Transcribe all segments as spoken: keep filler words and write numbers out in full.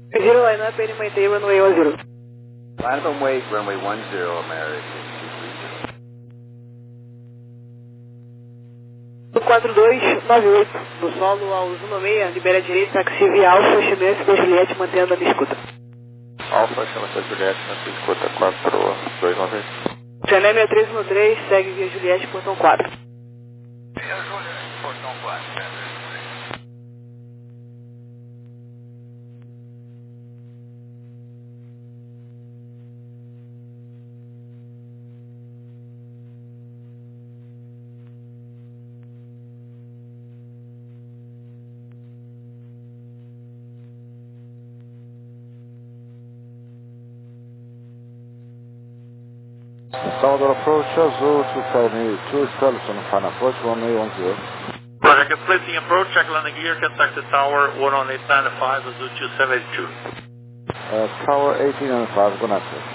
Zero line up and maintain runway one zero. Line up and wait, runway one zero, American two three zero. quatro dois nove oito, no solo ao Zuma seis, libera a direita, taxi via Alfa, chama da Juliette, mantendo a minha escuta. Alfa, chama da Juliette, na sua escuta, quatro dois nove oito. Chané seis três um três, segue via Juliette, portão quatro. Via Juliette, portão quatro. Salvador approach, Azul two seven eight two, Establishing final approach, runway one zero. Project completing approach, check landing gear, contact the tower one one eight nine five, Azul two seven eight two. Uh, tower eighteen ninety-five, good night, sir.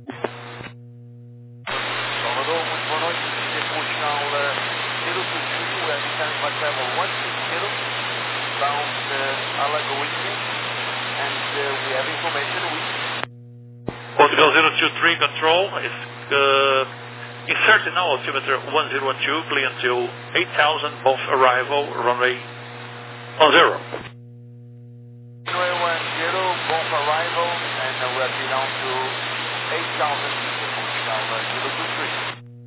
Salvador, muito boa noite. Depois now zero two three, we are descending by level one six zero, bound uh, Alago Weekend, and uh, we have information we... Portugal zero two three control is uh, inserting now altimeter one zero one two, clear until eight thousand, both arrival, runway one zero. Runway one zero, both arrival, and uh, we are down to eight thousand, now uh, zero two three.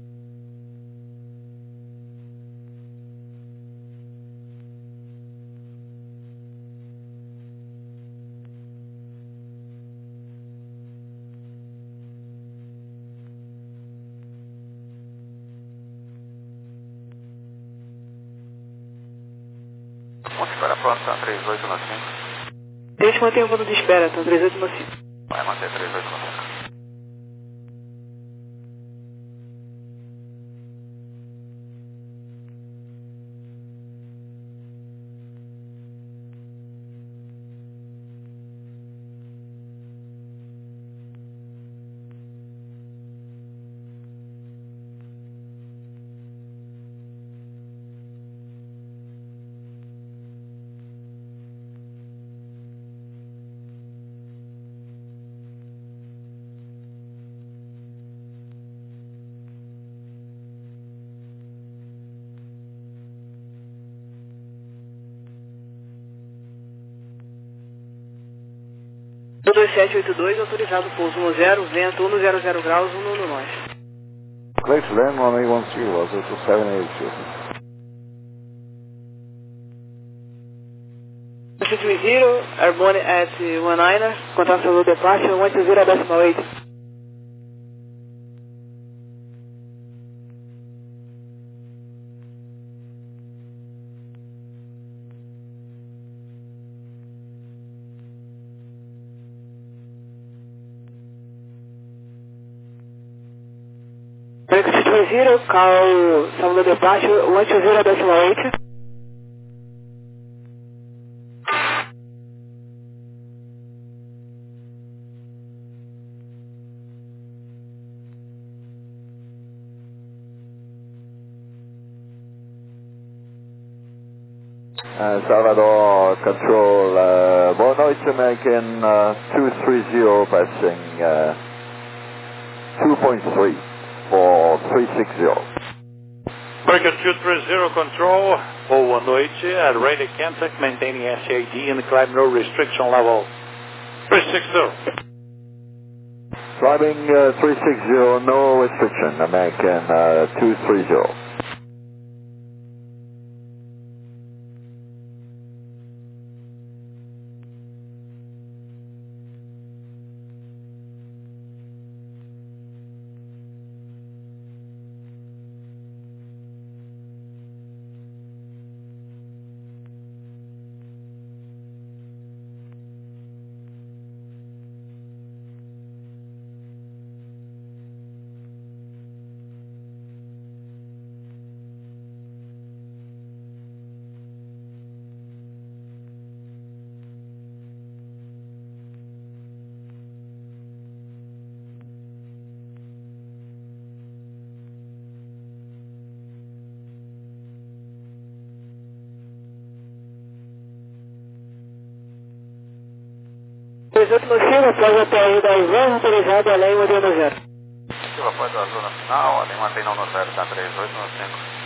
Vamos para a próxima, três oito nove cinco. Deixa manter o voo de espera, tá três oito nove cinco. Vai manter três oito nove cinco. dois sete oito dois, autorizado pouso um zero, vento um zero zero graus, um no nós. Clear to land, runway one zero, Azul two seven eight two. six three zero, airborne at one niner, contact Salvador departure one two zero decimal eight. six three zero, call Salvador departure one two zero decimal eight. Uh, Salvador Control, uh, boa noite, American uh, two three zero, passing uh, two point three for three six zero. American two three zero control, boa noite, at Radio Kentuck, maintaining S A D and climb no restriction level three six zero. Climbing uh, three six zero, no restriction, American uh, two three zero. três oito nove cinco, após a T R da Ivan, autorizado, além mantendo zero. Após a zona final, além mantendo no zero, tá três oito nove cinco.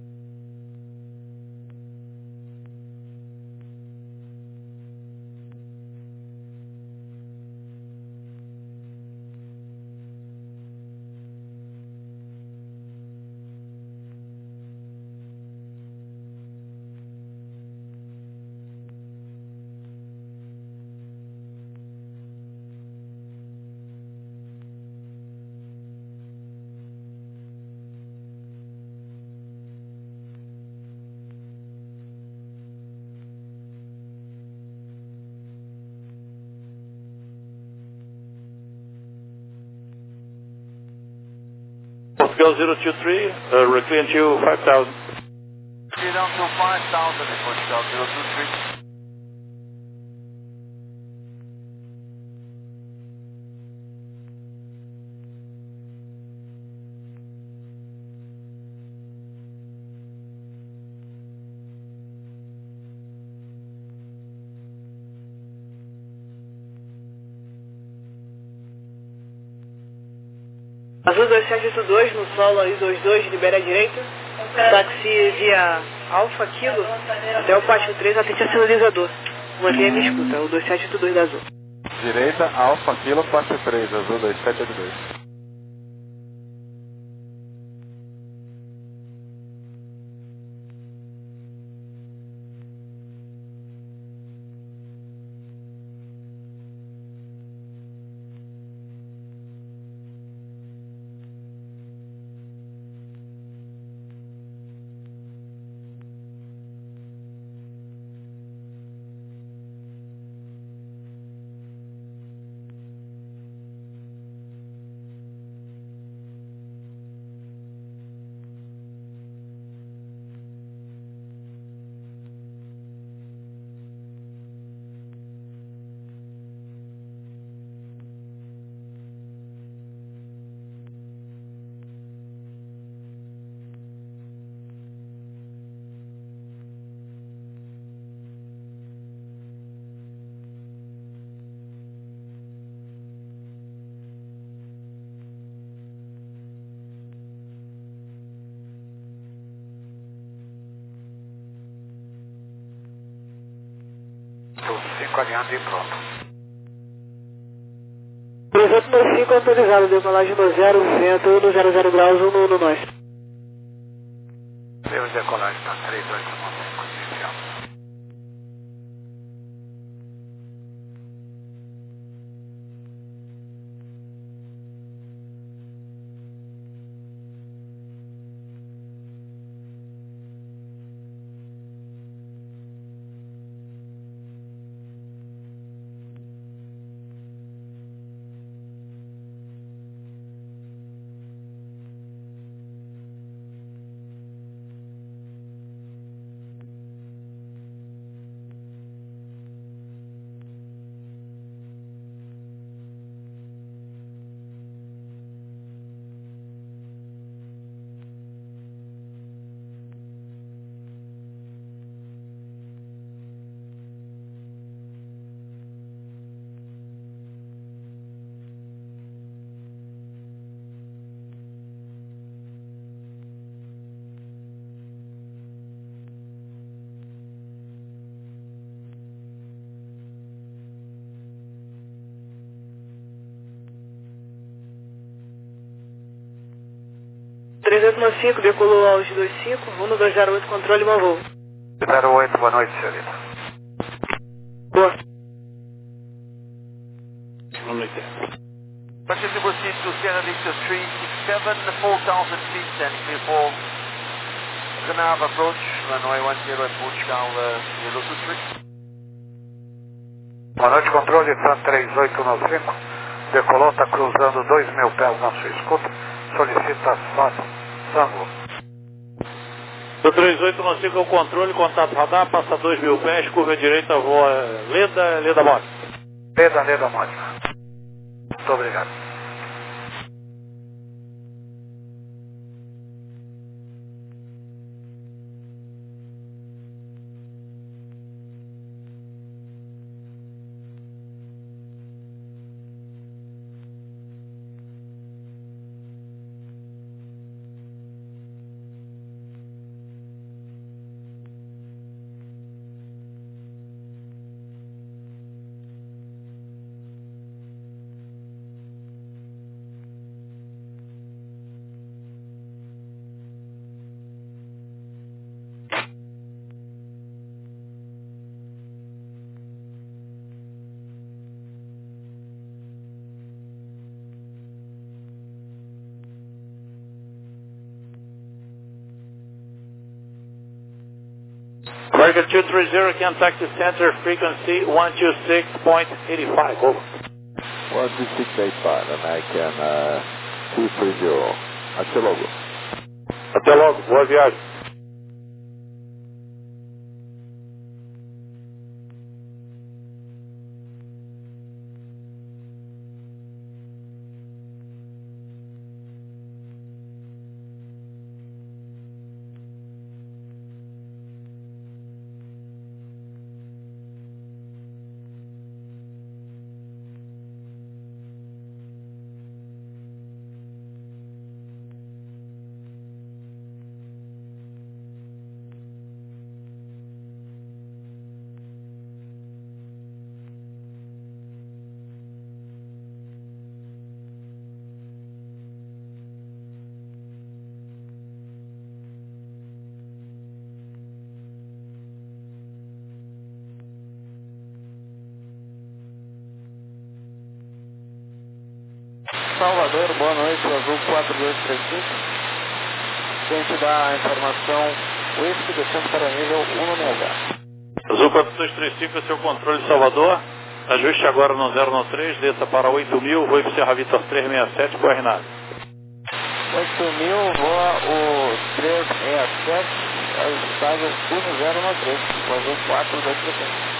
Portugal zero two three, uh, reclean to five thousand. Clear down to five thousand in Portugal zero two three. Azul dois sete oito dois no solo aí dois dois, libera a direita. Táxi via Alfa Kilo até o Pátio três, atende a sinalizador. Mantenha minha escuta, o dois sete oito dois da Azul. Direita, Alfa Kilo, Pátio três, Azul dois sete oito dois. cinco alinhando e pronto. três oito nove cinco autorizado, decolagem no zero, vento no zero zero graus, um no, no nós. Deus decolagem, tá três oito nove cinco, inicial. três oito nove cinco, decolou aos dois cinco, um no dois zero oito, controle, bom voo. zero oito, boa noite, senhorita. Boa. Question to proceed to Sierra Victor three six seven, four thousand feet and clear for Granada approach, runway one zero at Portugal zero two three. Boa noite, controle, T A M três oito nove cinco. Decolou, está cruzando dois mil pés na sua escuta. Solicita S A T, ângulo. Do três oito nove cinco é o controle, contato radar, passa dois mil pés, curva direita, voa Leda, Leda Mode. Leda, Leda Mode. Muito obrigado. American two three zero, contact the center, frequency one two six point eight five, over. one two six eight five, American uh, two three zero. Até logo. Até logo, boa viagem. Salvador, boa noite, Azul quatro dois três cinco. Quem te dá a informação, o eixo descendo para nível um no M H. Azul quatro dois três cinco é seu controle de Salvador. Ajuste agora no zero nove três, desça para oito mil, voo para Serra Vitor trezentos e sessenta e sete, boa Renato. oito mil, voa o trezentos e sessenta e sete, ajustado no zero nove três, Azul quatro dois três cinco.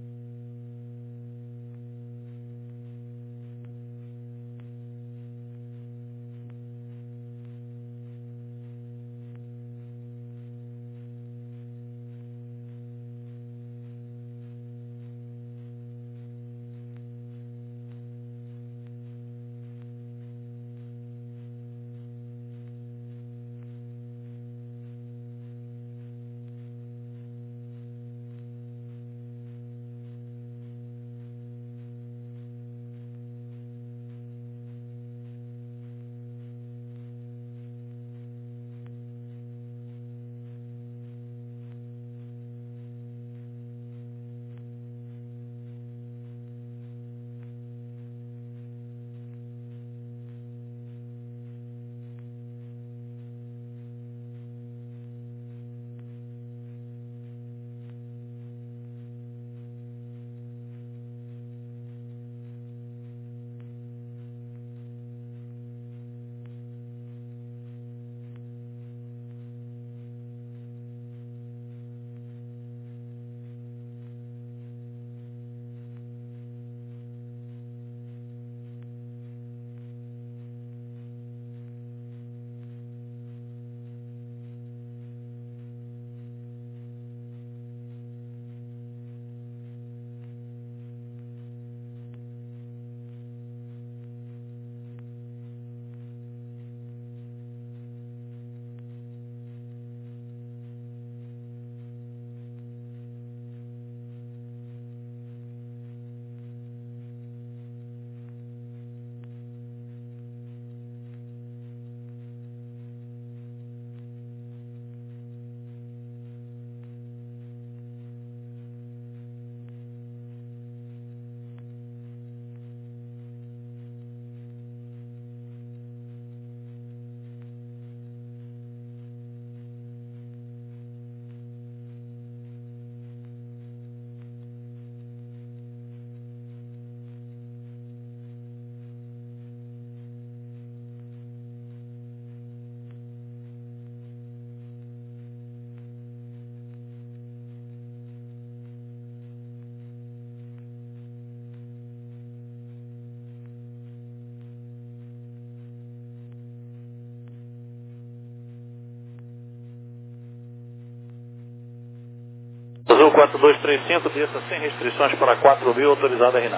Azul quatro dois três cinco, desça sem restrições para quatro mil, autorizado a reinar.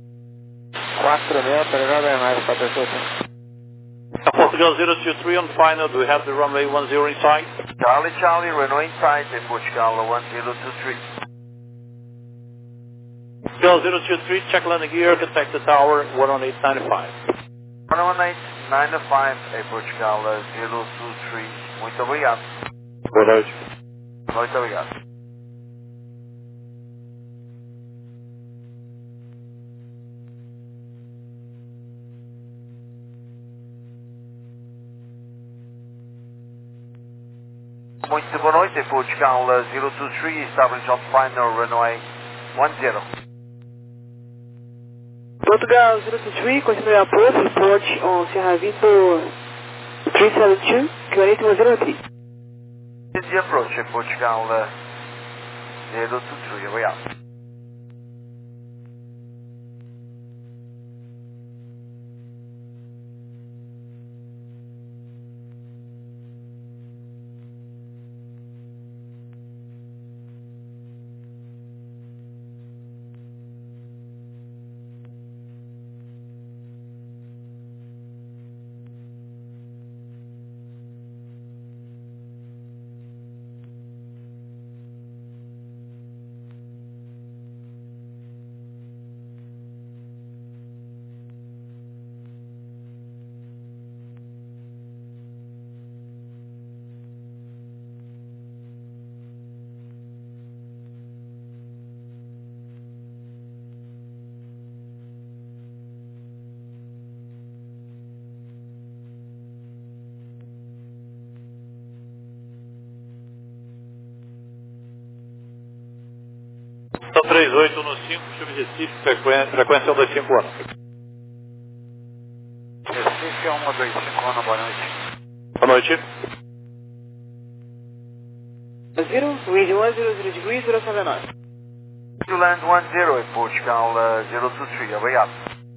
quatro mil, autorizado a reinar, está perfeito. Portugal zero two three on final, do we have the runway one zero in sight? Charlie Charlie, Renault in sight, in Portugal one zero two three. Portugal zero two three, check landing gear, contact the tower, one one eight nine five. one one eight nine five, em Portugal zero two three, muito obrigado. Boa noite. Muito obrigado. Muito boa noite, Portugal zero two three, establish on final runway one zero. Portugal zero two three, continue your approach, report on Sierra Victor three seven two, Q one zero three. This is the approach, Portugal zero two three, we are. três oito um cinco, chame Recife, frequência, frequência um dois cinco um. Recife é um dois cinco um, boa noite. Boa noite. Zero, wind one zero zero degrees, zero seven nine. To land one zero, Portugal zero two three, we are.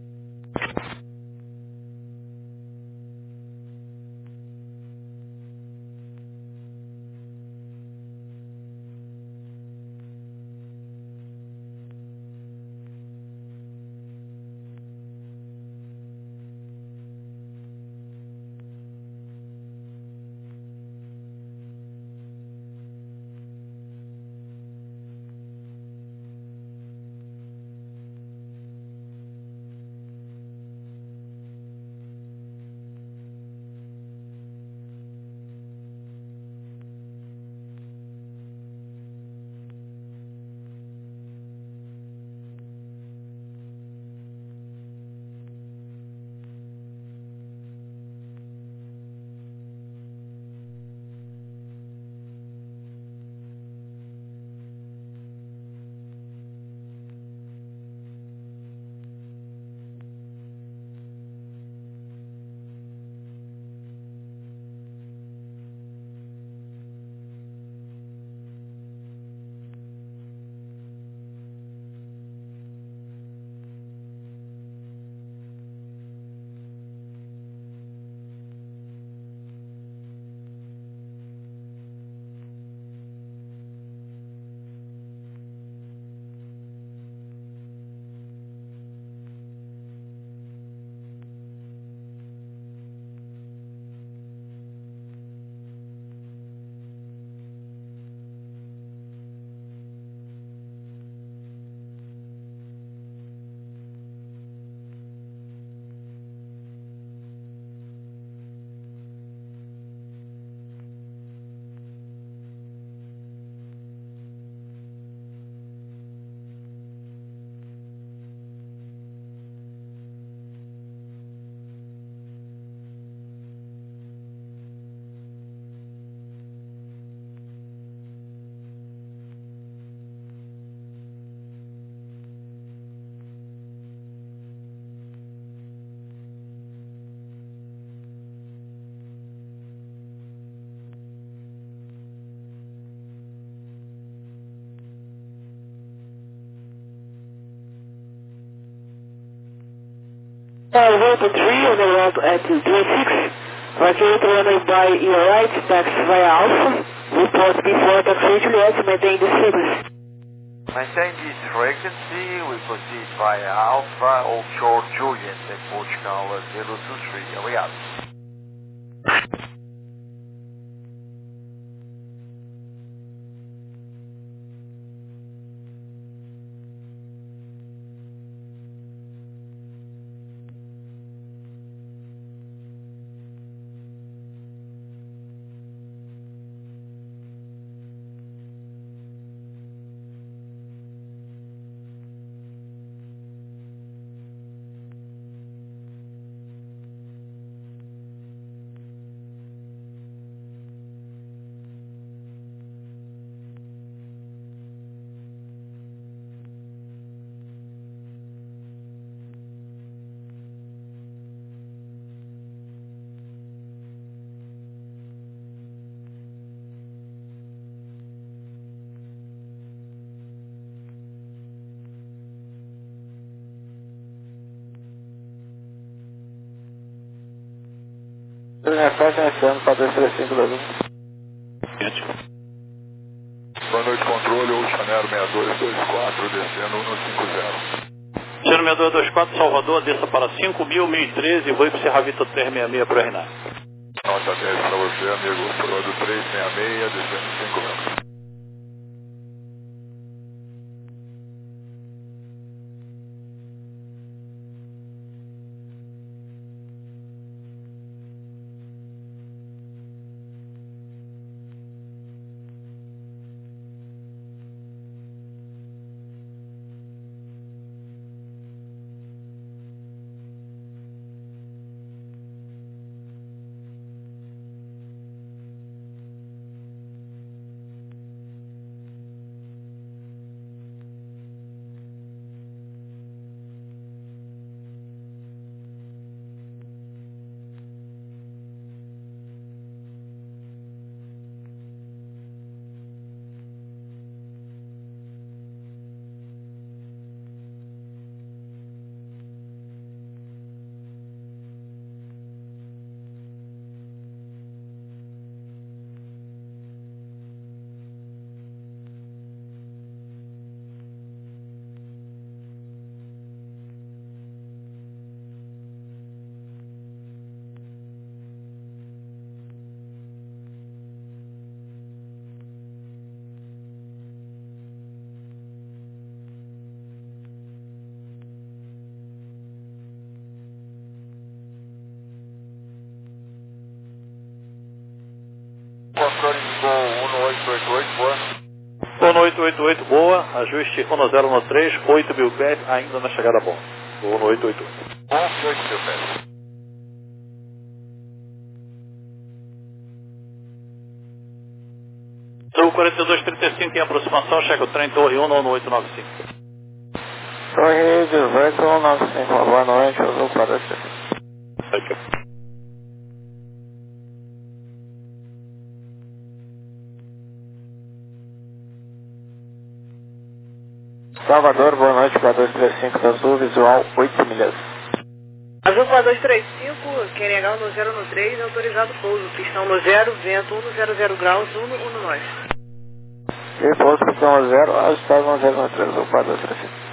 Uh, one two three on the ramp at twenty-six. Vacate runway by your right, taxi via Alpha. Report before taxi Juliet, maintain the sequence. Maintain this frequency, we proceed via Alpha, offshore Juliet at Portugal zero two three, we are. Reflete iniciando para dois três cinco dois um. Boa noite, controle, Ocean Air seis dois dois quatro, descendo um cinco zero. Oceano seis dois dois quatro, Salvador, desça para cinco mil, mil e treze e vou para o Serra Vitor três seis seis para o R N A. Nota dez para você, amigo, Frodo três seis seis, descendo cinco mil. Controle de voo um oito oito oito, boa. um oito oito oito, boa. Ajuste um zero um três, oito mil pés, ainda na chegada bom. um oito oito oito. onze, oito mil pés. Sul quarenta e dois trinta e cinco em aproximação, chega o trem Torre um no oito nove cinco. Torre dezoito um nove cinco, boa noite, Azul para você. Aqui. Salvador, boa noite para dois três cinco da Azul, visual oito milhas. Azul para dois três cinco, Q N H no zero no três, autorizado pouso. Pistão no zero, vento um zero zero graus, um no nós. E pouso pistão no zero, ajustado no zero no três, Azul para dois três cinco.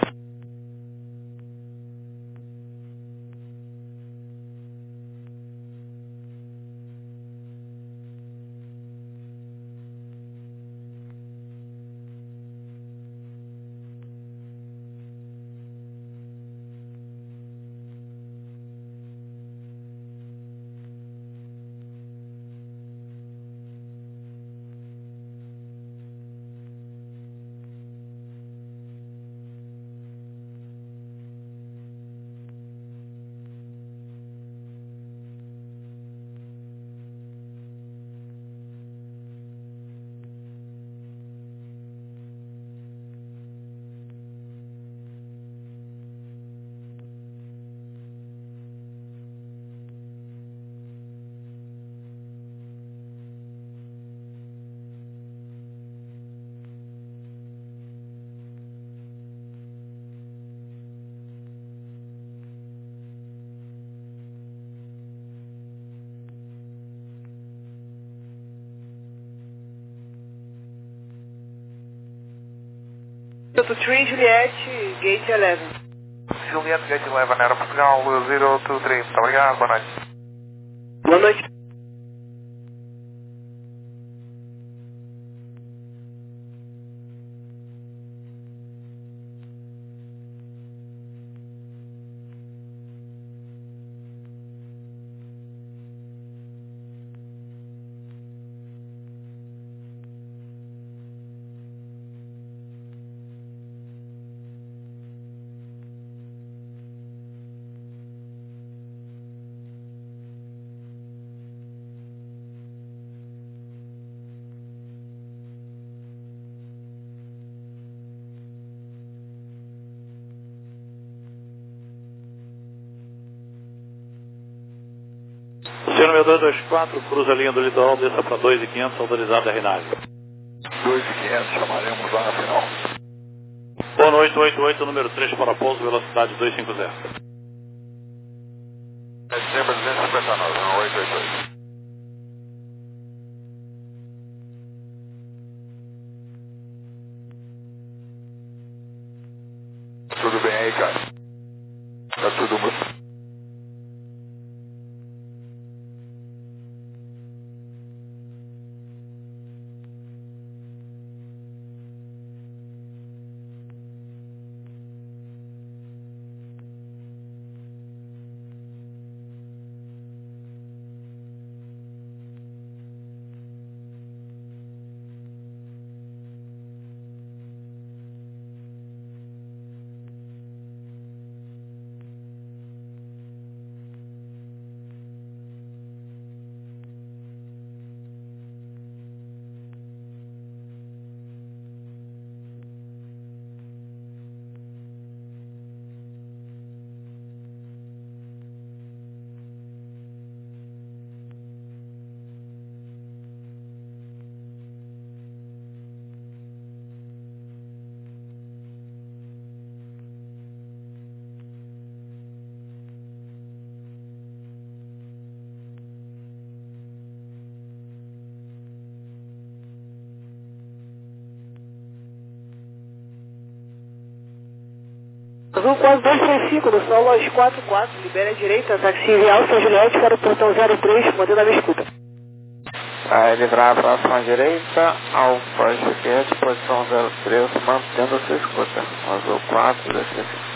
Tree Juliet, Gate onze. Juliette, Gate onze, era Portugal zero dois três. Muito obrigado, boa noite. Boa noite. Oceano dois dois quatro, cruza a linha do litoral, desça para dois mil e quinhentos, autorizado a R N A. dois mil e quinhentos, chamaremos lá na final. Boa noite, oito oito, número três para pouso, velocidade duzentos e cinquenta. Dezembro duzentos e cinquenta e nove, oito oito oito. aí, cara. Tá tudo muito... Azul quatro dois três cinco, do solo aos quatro quatro, libera a direita, táxi via Alfa Juliette para o portão zero três, mantendo a minha escuta. Vai livrar a próxima direita, Alfa Juliette, posição zero três, mantendo a sua escuta. Azul quatro dois três cinco.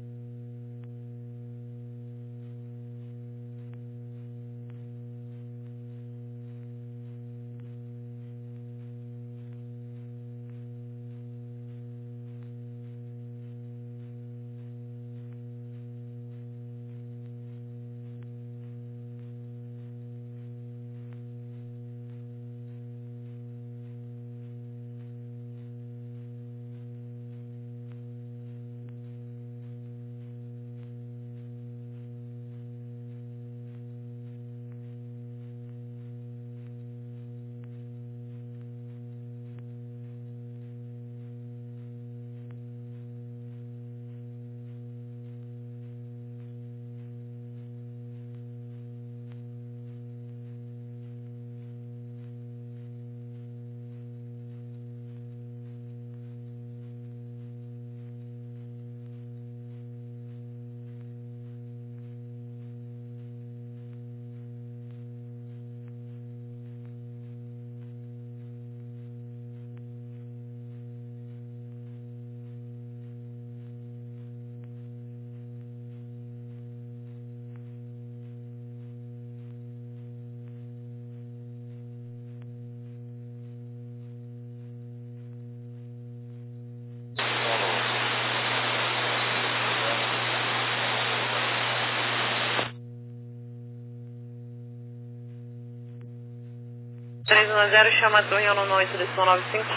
três um zero, chama a torre ao oito, direção nove cinco.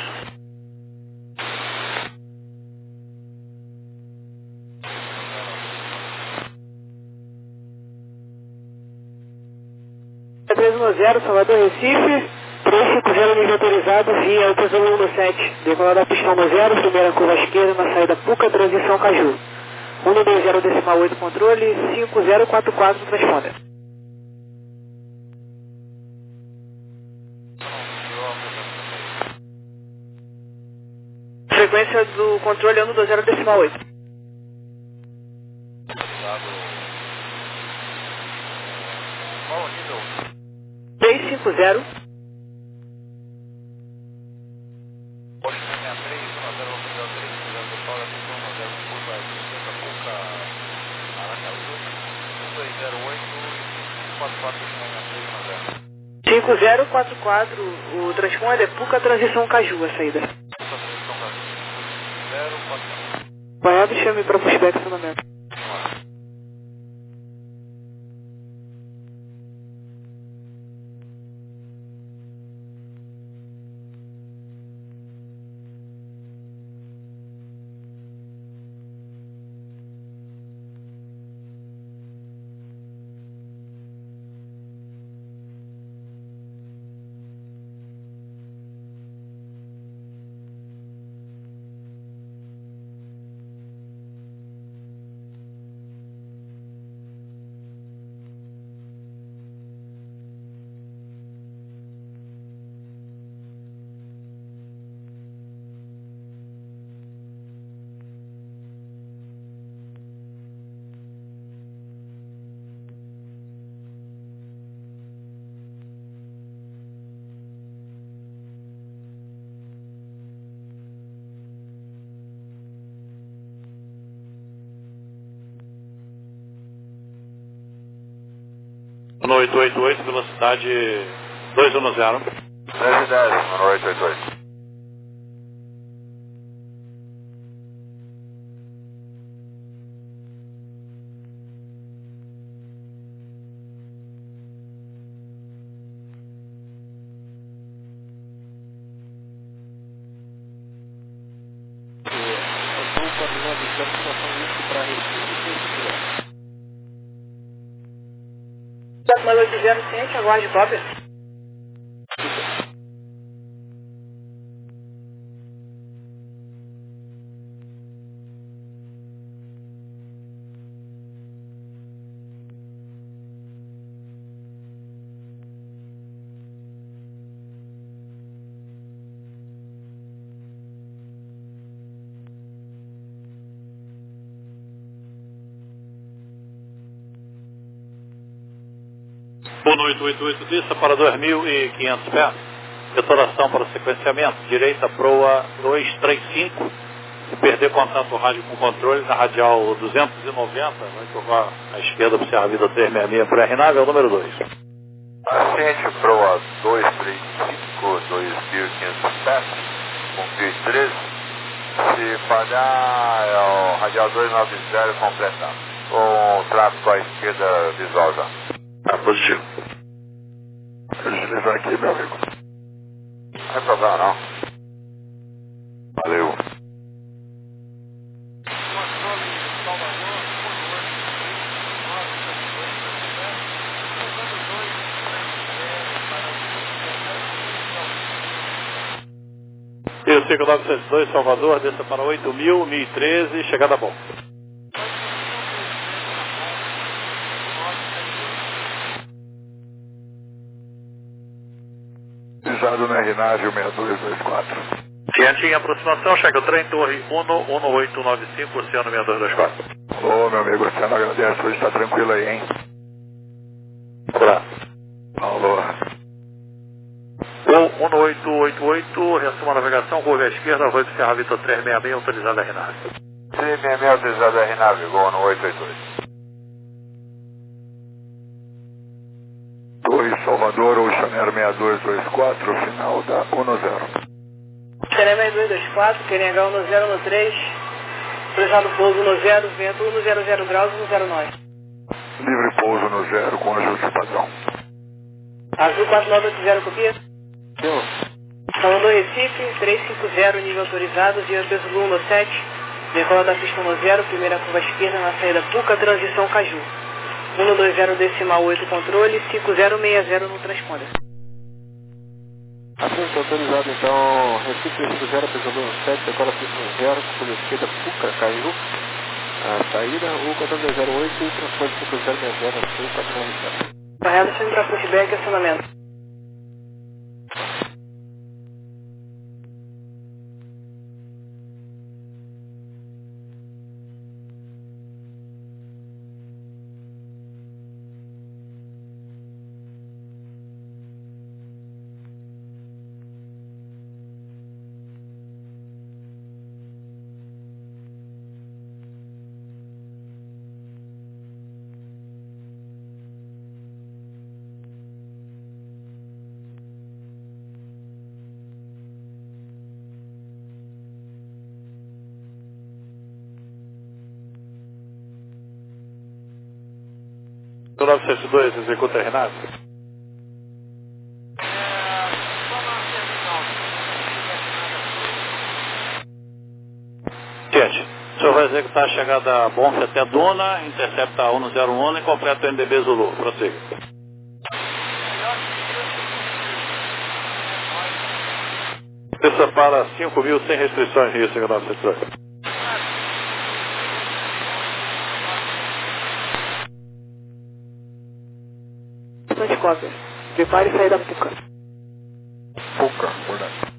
três um zero, Salvador Recife, trezentos e cinquenta nível autorizado via o Tesouro um sete, decolada da pista um zero, primeira curva à esquerda na saída Puca, transição Caju. um dois zero decimal oito controle, cinco zero quatro quatro transponder. Frequência do controle é um dois zero decimal oito. Qual o nível? três cinco zero. Pode caminhar três, um zero, um três, zero Paulo, um zero, curva sessenta, Puca, Aracaju, um dois zero oito e quatro quatro, três um zero. cinco zero quatro quatro, o transponder é Puca, transição Caju, a saída. Puca, transição Caju, zero quatro quatro. Banhado, chame para pushback acionamento. Uno oito oito oito, velocidade dois um zero. dez e dez, Uno oito oito oito. Mais oito zero, ciente, aguarde cópia. Uno oito oito oito, pista para dois mil e quinhentos pés. Detonação para sequenciamento. Direita proa dois três cinco. Se perder contato rádio com controle na radial duzentos e noventa, vai curvar à esquerda para o Serra Vida trezentos e sessenta e seis por R nave, é o número dois. Ascente proa dois três cinco, dois mil e quinhentos pés, com P treze. Se falhar, é o radial duzentos e noventa completado. Com tráfego à esquerda visual já. Ah, positivo. Deixa eu utilizar aqui, meu amigo. Não tem problema não. Valeu. E o cinco nove sete dois, Salvador, desça para oito mil, mil e treze, chegada bom. Pisado no R nave seis dois dois quatro. Ciente em aproximação, chega o trem, torre Uno, Uno oito nove cinco, Oceano seis dois dois quatro. Ô, meu amigo, você não agradece, hoje tá tranquilo aí, hein? Olá. Alô. O Uno oito oito oito, reassuma a navegação, curva à esquerda, voz do Serra Vita trezentos e sessenta e seis, autorizada a R nave. trezentos e sessenta e seis autorizado a R nave, Gol no oito oito oito. Torre Salvador, Oceaneiro seis dois dois quatro, final da Uno zero. Oceaneiro seis dois dois quatro, querem H Uno zero Uno três, autorizado pouso Uno zero, vento Uno zero zero graus, Uno zero nove. Livre pouso no zero com ajuste padrão. Azul quatro nove oito zero, copia? Salvador Recife, trezentos e cinquenta, nível autorizado, via peso Uno sete, decola da pista Uno zero, primeira curva esquerda na saída Puca, transição Caju. um dois zero decimal oito controle, cinco zero seis zero no transponder. Assunto autorizado então, Recife cinco zero, pesador sete, decola pista Uno zero, curva esquerda Puca, Caju. A saída, o quatro zero oito, transporte cinco zero seis zero, sul, quatro nove zero. Correto, sempre para pushback e acionamento. novecentos e dois, executa a R nave. Gente, o senhor vai executar a chegada Bonf até Duna, intercepta a Uno zero um e completa o N D B Zulu. Prossiga. Desça para cinco mil sem restrições, Rio cinco nove sete dois. De cópia. Prepare e sair da Puca. Puca, verdade.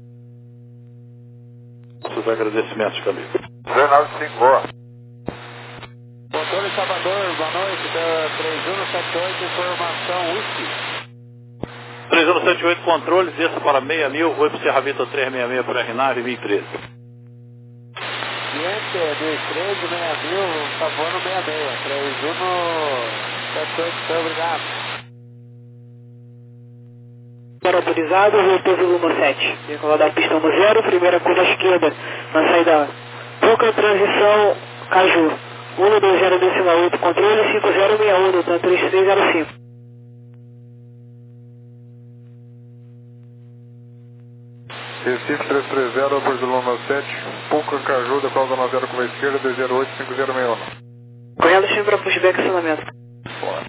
Seus agradecimentos, Camilo. dezenove cinco, boa. Controle Salvador, boa noite, da três um sete oito, informação U S P. três um sete oito, controle, desça para seis mil, vou para o Serra Vita trezentos e sessenta e seis por R nave mil e treze. Cliente dois três, seis mil, tá voando seis seis, três um sete oito, obrigado. Zero autorizado, voo peso Luma sete. Decolar da pista no zero, primeira curva à esquerda, na saída Puca, transição Caju. um dois zero decimal oito, controle cinco zero seis um, tá três três zero cinco. Recife três três zero, Bordo Luma sete, Puca, Caju, decolar da zero curva à esquerda, dois zero oito cinco zero seis um. Correndo sempre para pushback acionamento. Fora.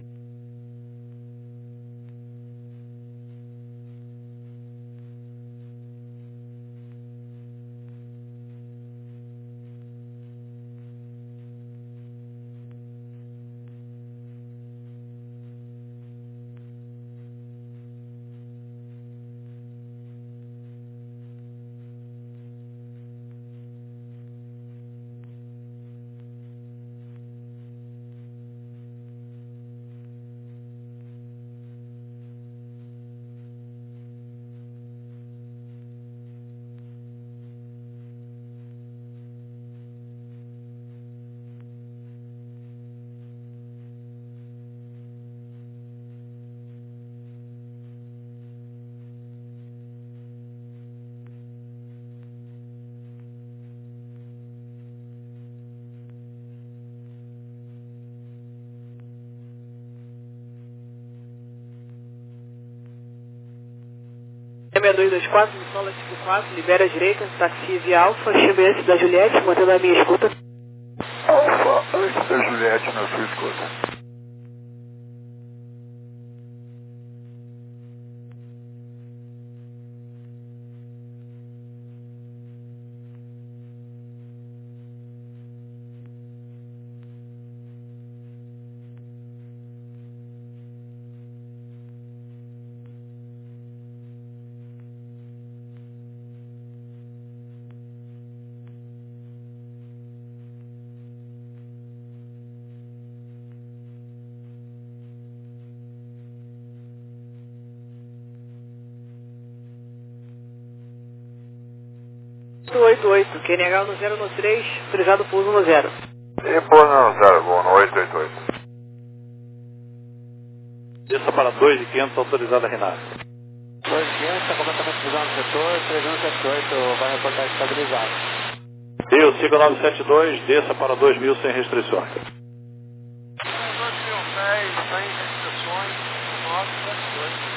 seis dois dois quatro, Sola tipo quatro, libera a direita, taxi via Alfa, chame antes da Juliette, mantendo a minha escuta. Alfa, antes da Juliette na sua escuta. oito oito oito, Q N H no zero no três, autorizado pouso no zero. E pouso no zero, voo no oito oito oito. Desça para dois mil e quinhentos, autorizada a Renata. dois mil e quinhentos, está completamente visando o setor, três um sete oito, vai reportar estabilizado. Rio cinco nove sete dois, desça para dois mil sem restrições. dois mil e dez, sem restrições, cinco nove sete dois.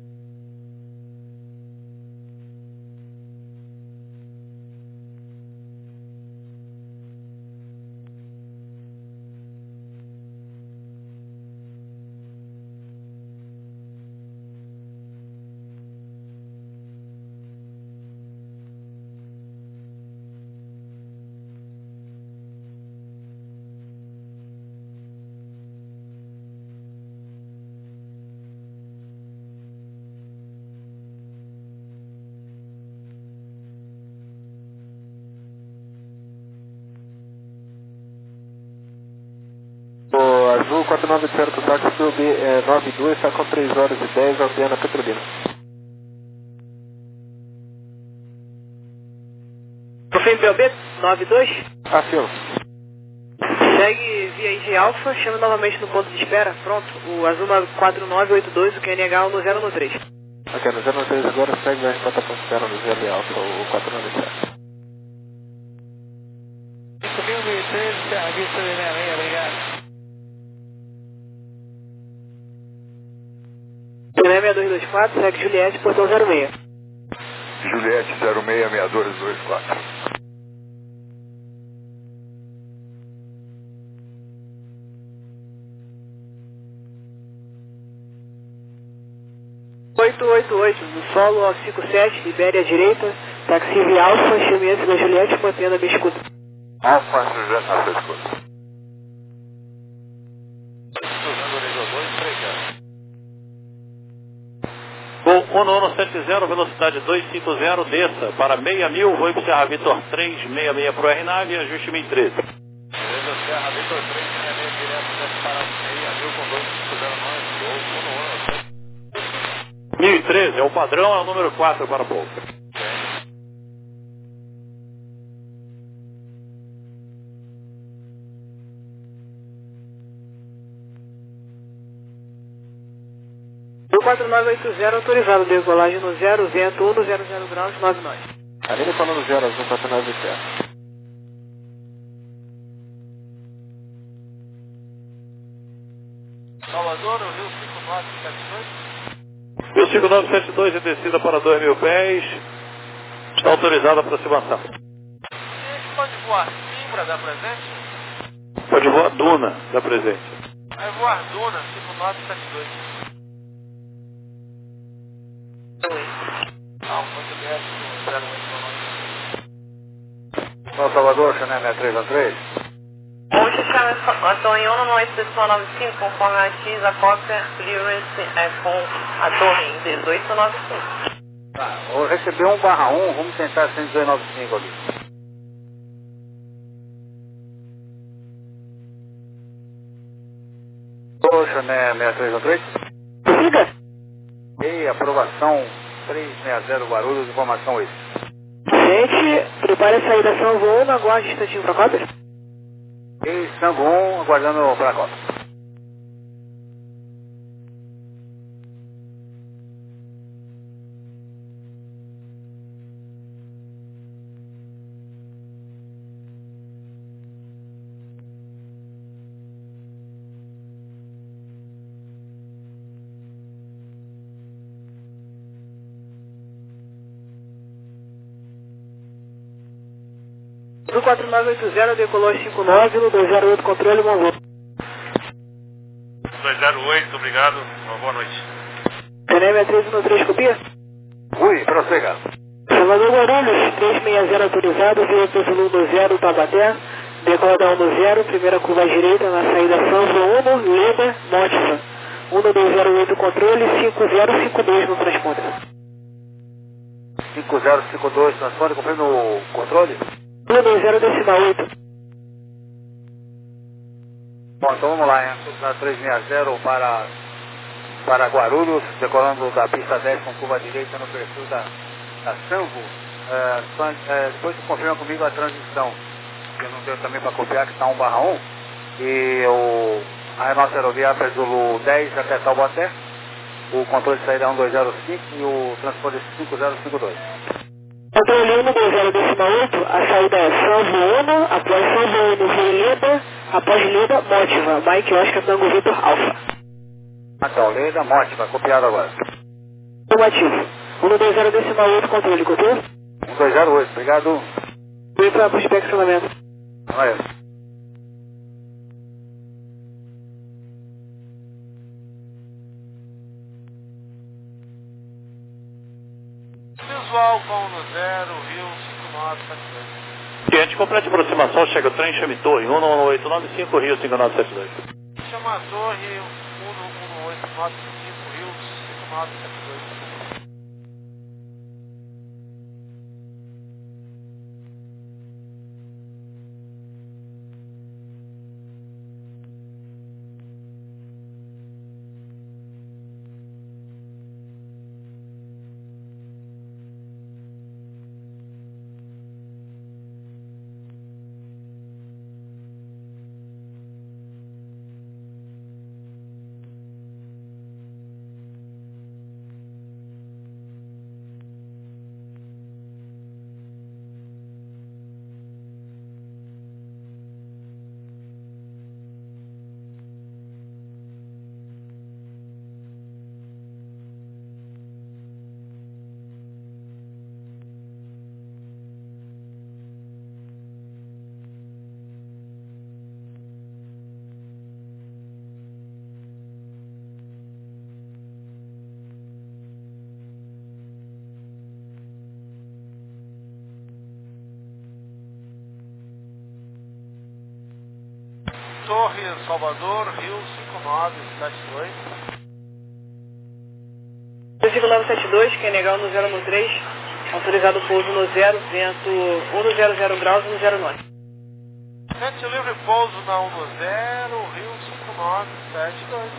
O Azul quatro nove zero do táxi sub é, nove dois, está com três horas e dez, aldeia na Petrolina. Profim P O B nove dois, Afirma. segue via I G Alfa, chama novamente no ponto de espera, pronto, o Azul quatro nove oito dois, o Q N H no zero no três. Ok, no zero no três agora segue a rota ponto zero no zero de Alfa, o quatro nove zero. cinco mil e treze, Serra Vista de sessenta e seis, obrigado. seis dois dois quatro, segue Juliette, portão zero seis. Juliette zero seis seis dois dois quatro. oito oito oito, no solo ao cinco sete, libere à direita, taxi via Alfa, chame antes da Juliette, mantendo a minha escuta. Alfa, Juliette na sua escuta. Cruzando o nível dois, três zero. Voo um um sete zero, velocidade duzentos e cinquenta, desça para seis mil, voo para Serra Vitor três seis seis para o R nove, ajuste mil e treze. Beleza, Serra Vitor três seis seis, direto, deve parar seis mil com dois cinco zero nove, voo um um sete. mil e treze é o padrão, é o número quatro para pouco. quatro nove oito zero autorizado, decolagem no zero, vento um, zero zero graus, nove nós. Aline falando zero, azul quatro nove oito zero. Salvador, o Rio cinco nove sete dois. Rio cinco nove sete dois em descida para dois mil pés. Está autorizada a aproximação. A gente pode voar Simbra da presente? Pode voar Duna da presente. Vai voar Duna cinco nove sete dois. Alfa do Guedes, zero oito nove. Salvador, Chanel sessenta e três a três. Hoje, Antônio, no oito seis nove cinco, conforme a X, a cópia clearance é com a torre em dezoito nove cinco. Tá, vou receber um barra um, vamos tentar cento e dezoito nove cinco ali. Ô, Chanel sessenta e três a três. Siga. E aprovação trezentos e sessenta Guarulhos, informação isso. Gente, prepare a saída São João, aguarde um instantinho para a cópia. E Sango um, aguardando para a Copa. Do quatro nove oito zero, decolou cinco nove, no dois zero oito, controle, bom voo. dois zero oito, obrigado. Uma boa noite. T N M três um três, copia. Ui, prossiga. Salvador Guarulhos, trezentos e sessenta autorizado, vento um dois zero, Tabaté. Decola da um zero, primeira curva à direita, na saída São João, Lema, Motiva. um dois zero oito, controle, cinco zero cinco dois no transponder. cinco zero cinco dois, transponder, cumprindo o controle? um dois zero decimal oito. Bom, então vamos lá, hein? Da trezentos e sessenta para, para Guarulhos, decolando da pista dez com curva direita no perfil da, da Sambo. É, só, é, depois você confirma comigo a transição, que não deu também para copiar, que está um barra um. E o, a nossa aeroviária do dez até Taubaté, o controle de saída é um dois zero cinco e o transporte cinco zero cinco dois. Controle um dois zero decimal oito, a saída é São João, após São João, Rio Leda, após Leda, Motiva, Mike Oscar Tango Vitor Alfa. Então, Leda, Motiva, copiado agora. Afirmativo. um dois zero decimal oito, controle, controle. um dois zero oito, obrigado. Vem para o inspecionamento. Olha. Visual com um zero, Rio cinco nove sete dois. Cliente, complete aproximação, chega o trem Chame Torre, um oito nove cinco, Rio cinco nove sete dois. Chama a torre um oito nove cinco, Rio cinco nove sete dois. Torre Salvador, Rio cinco nove sete dois. cinco nove sete dois, quem negar no zero um três, autorizado pouso no zero, vento um zero zero graus no zero nove. Vento livre pouso na um zero, Rio cinco nove sete dois.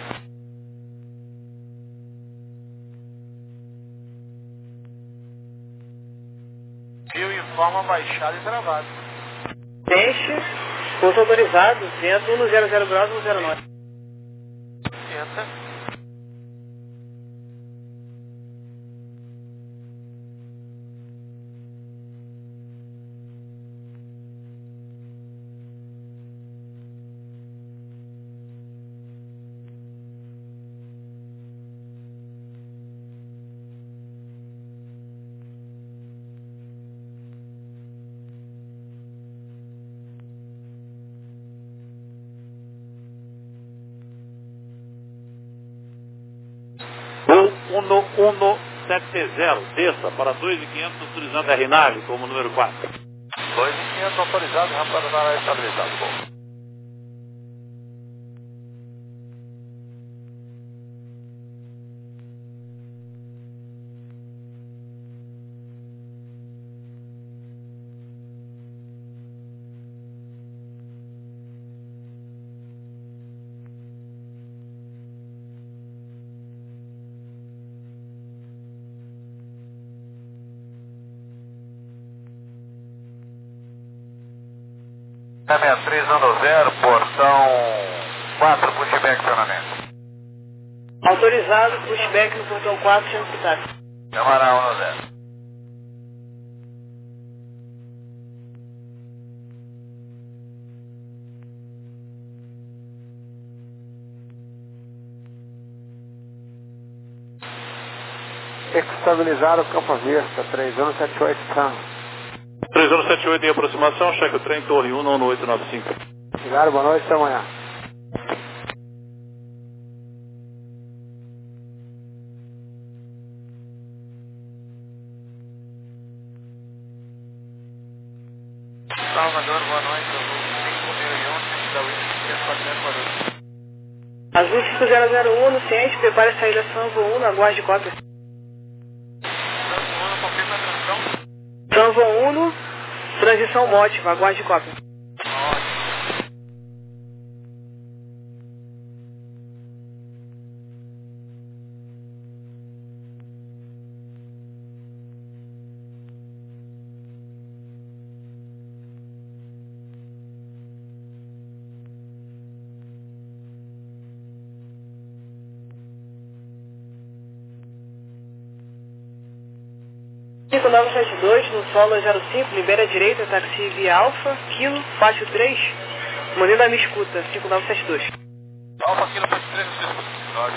Rio informa baixada e travado. Deixe, pouso autorizado, vento um zero zero graus no zero nove. Senta. um um sete zero, desça para dois mil e quinhentos, utilizando a R nave como número quatro. dois mil e quinhentos autorizado, rapaz, na área estabilizado. Bom. sessenta e três ano zero, portão quatro, pushback acionamento. Autorizado, pushback no portão quatro, sendo citado. Camarão um zero. Estabilizado, Campo Vista, três anos sete oito, tá. três anos setenta e oito em aproximação, cheque o trem, torre um, nono oito nove cinco. Obrigado, boa noite, até amanhã. Salvador, boa noite, cinco mil e um, da Wings quatrocentos Guarulhos. Azul cinco zero zero um, no ciente, prepare a saída Sanvo um, aguarde cópia. Sanvo um, confirma a transição. Sanvo um, transição mótica, aguarde cópia. Ótimo. cinco nove sete dois, no solo zero cinco, libera a direita, táxi via Alfa, Kilo, Fátio três, Manila me escuta, cinco nove sete dois. Alfa, Kilo, Fátio três, nove.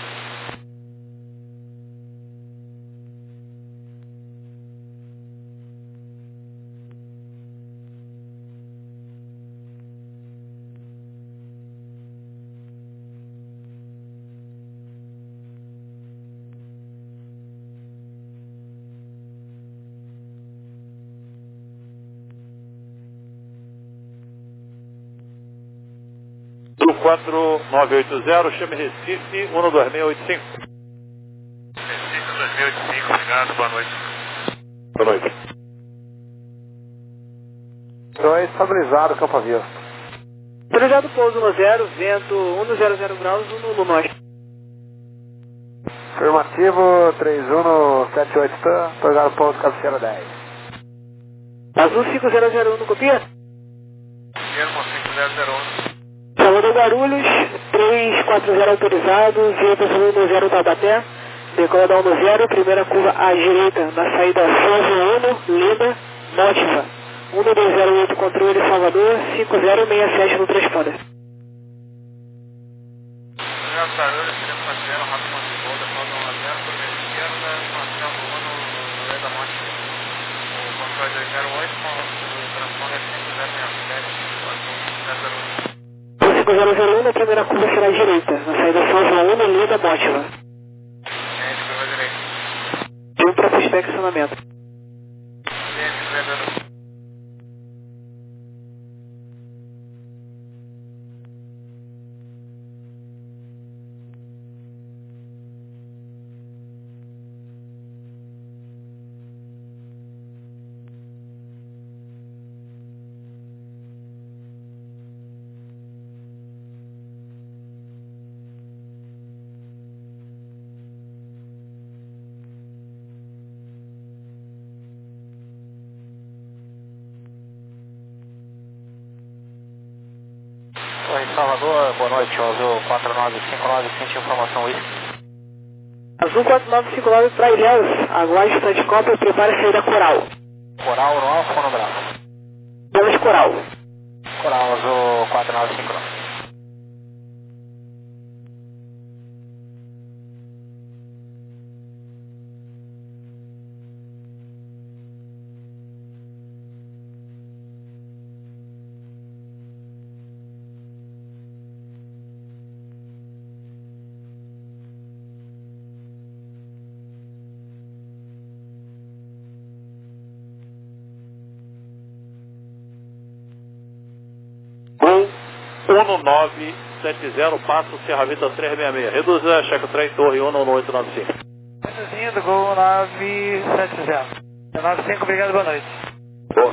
quatro nove oito zero, chame Recife, um dois seis oito cinco. Recife dois mil e oitenta e cinco, obrigado, boa noite. Boa noite. dois, estabilizado, Campo Vista. Autorizado pouso um zero, vento um zero zero graus, um no norte. Afirmativo, três um sete oito, tá. Autorizado pouso, cabeceira dez. Azul cinco zero zero um, no copia? Termo cinco zero zero um. Salvador Guarulhos, três quatro zero autorizado, via pessoal um zero Taubaté, decola da um zero, primeira curva à direita, na saída Sanvo um, Lima, Mótiva, um dois zero oito controle Salvador, cinco zero seis sete no transponder. Obrigado, Guarulhos, três quatro zero, rápido ponto de volta, solta um zero, curva esquerda, Sanvo um no meio da Mótica. O controle dois zero oito, com o transponder cinco zero seis sete, zero zero um. cinco zero zero um, na primeira curva será à direita, na saída Sanvo um, Lima, Mótiva. É, de curva direita. De um para pushback acionamento. É, cinco zero zero um. Oi, Salvador, boa noite, Azul quatro nove cinco nove, sente informação whisky. Azul quatro nove cinco nove para Ilhéus, aguarde o instante cópia e prepare a saída Coral. Coral no alfa ou no bravo? Vamos Coral. Coral, Azul quatro nove cinco nove. um nove sete zero, passo Serra Vita trezentos e sessenta e seis. Reduzir, cheque trem, torre um nove oito nove cinco. Reduzindo, Gol nove sete zero. nove cinco, obrigado, boa noite. Boa.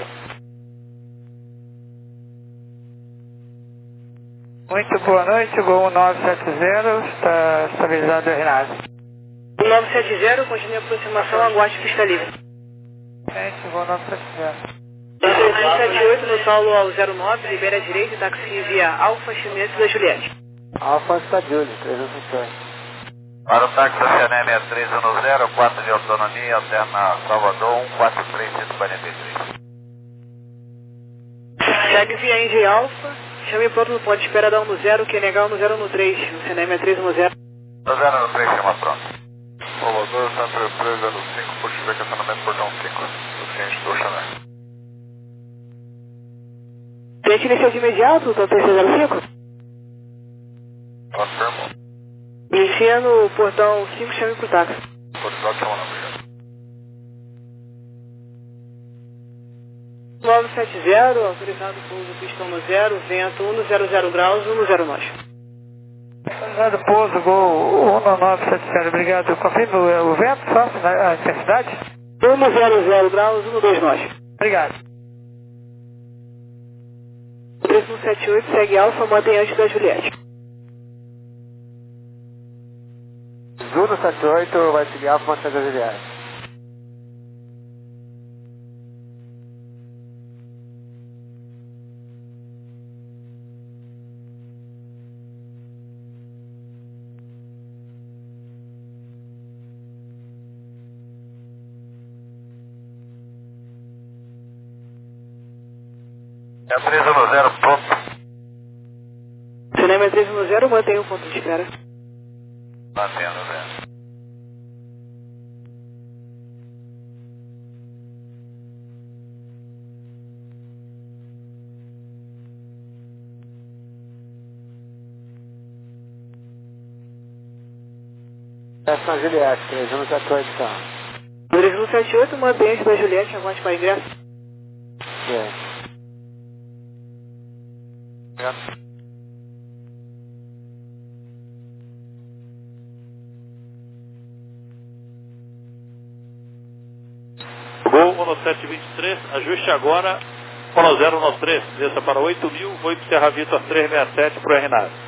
Muito boa noite, Gol nove sete zero, está estabilizado o Renato. nove sete zero, continue a aproximação, aguarde pista livre. Gente, Gol nove sete zero. três um sete oito no solo ao zero nove, libera a direita e táxi via Alfa Chinesa da Juliette. Alfa está Júlio, três um sete oito. Para o táxi C N M três um zero, quatro de autonomia, alterna Salvador, um quatro três um quatro três. Segue via Indy Alfa, chame pronto no ponto de espera da um no zero, que é negar um no zero no três, no C N M três um zero. um zero no três, chama pronto. Salvador, Centro três zero cinco, pushback, acionamento portão cinco, o ciente do Chanel. Tente iniciar de imediato, então três zero cinco. Confirmo. Inicia no portão cinco, chame pro táxi. Autorizado, chama na briga. nove sete zero, autorizado pouso pistão no zero, vento um no zero zero graus, um no zero nós. Autorizado pouso, Gol um nove sete zero, obrigado. Confirma o, o vento, só a intensidade? um no zero zero graus, um no dois nós. Obrigado. três um sete oito, segue Alfa, mantém antes da Juliette. Júlio sete oito vai seguir Alfa, mantém a Juliette. É três um zero, pronto. C N M três um zero, mantém o ponto de espera. Mantendo, velho. Desce na Juliette, três um sete oito, tá. três um sete oito, mantém antes da Juliette, aguarde para ingresso. É. Gol um sete dois três, ajuste agora um zero um três, desça para oito mil, oito Serra Vita trezentos e sessenta e sete para o R N A V.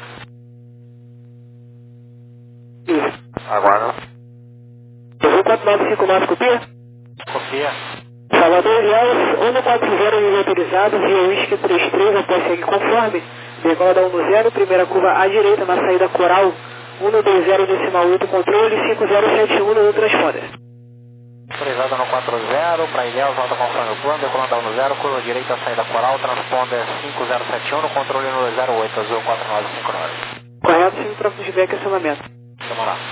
Aguarda. quatro nove cinco nove, copia? Copia. Salvador Ilhéus, um quatro zero nível autorizado, via Whisky três três, após seguir conforme. Decola da um no zero, primeira curva à direita na saída coral, um dois zero decimal oito, controle cinco zero sete um no transponder. Autorizado no quatro zero, para Ilhéus, alta conforme o plano, decolando da um no zero, curva direita, saída coral, transponder cinco zero sete um, no controle no zero oito, azul quatro nove cinco nove. Correto, sim, para pushback e acionamento. Vamos lá.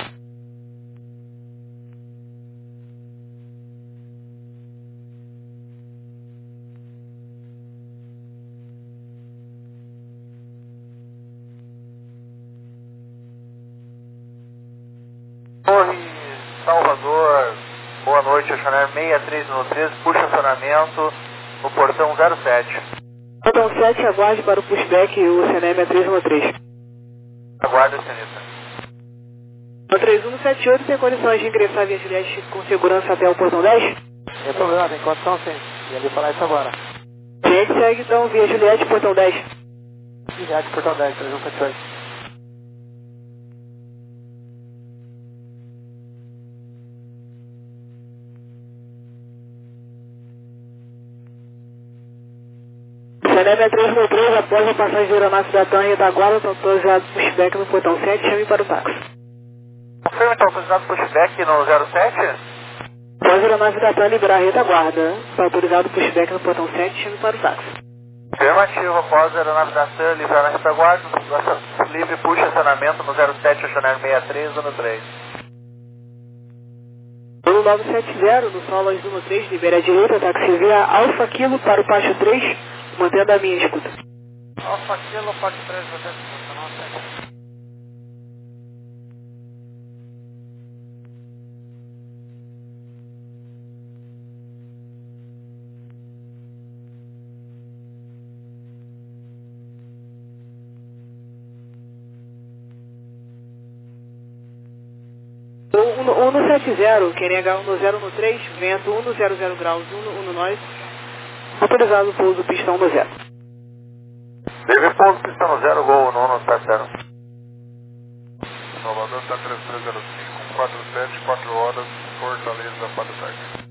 Torre Salvador, boa noite, a Chanel seis três um três, puxa acionamento no portão zero sete. Portão sete, aguarde para o pushback e o C N M três um três. Aguarda, senhorita. O três um sete oito tem condições de ingressar via Juliette com segurança até o portão dez? Tem problema, tem condição sim. E ele falar isso agora. Gente, segue então via Juliette, portão dez. Juliette, portão dez, três um sete oito. C N M três um três, após a passagem de aeronave da TAM e da Guarda, estão autorizados pushback no portão sete, chame para o táxi. Confirma então, autorizado pushback no zero sete? Após a aeronave da TAM liberar a retaguarda, está autorizado pushback no portão sete, chame para o táxi. Afirmativo, após a aeronave da TAM livrar a retaguarda, livre puxa acionamento no zero sete, a Chanel seis três um três. um nove sete zero, no solo às um três, libera a direita, táxi via Alfa Kilo para o Pátio três, mantendo a minha escuta. Alfa Kilo, Pátio três, você escuta, não sei. um no sete zero, Q N H um zero no três, vento um zero zero graus, um no nós, autorizado o pouso pista um zero. Deve pouso pista um zero, gol no sete zero. Salvador está três três zero cinco, quatro sete, quatro horas, Fortaleza, quatro tarde.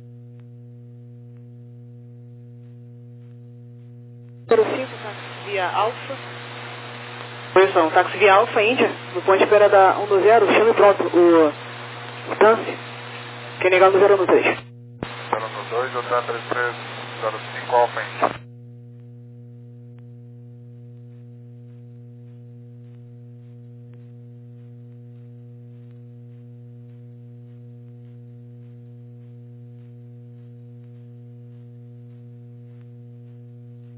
Número cinco, táxi via Alfa. Posição, táxi via Alfa, Índia, no ponto de espera da um zero, chame pronto, o, o Dance, Q N H um zero no três. zero no dois, Hotel três três zero cinco, Alfa, Índia.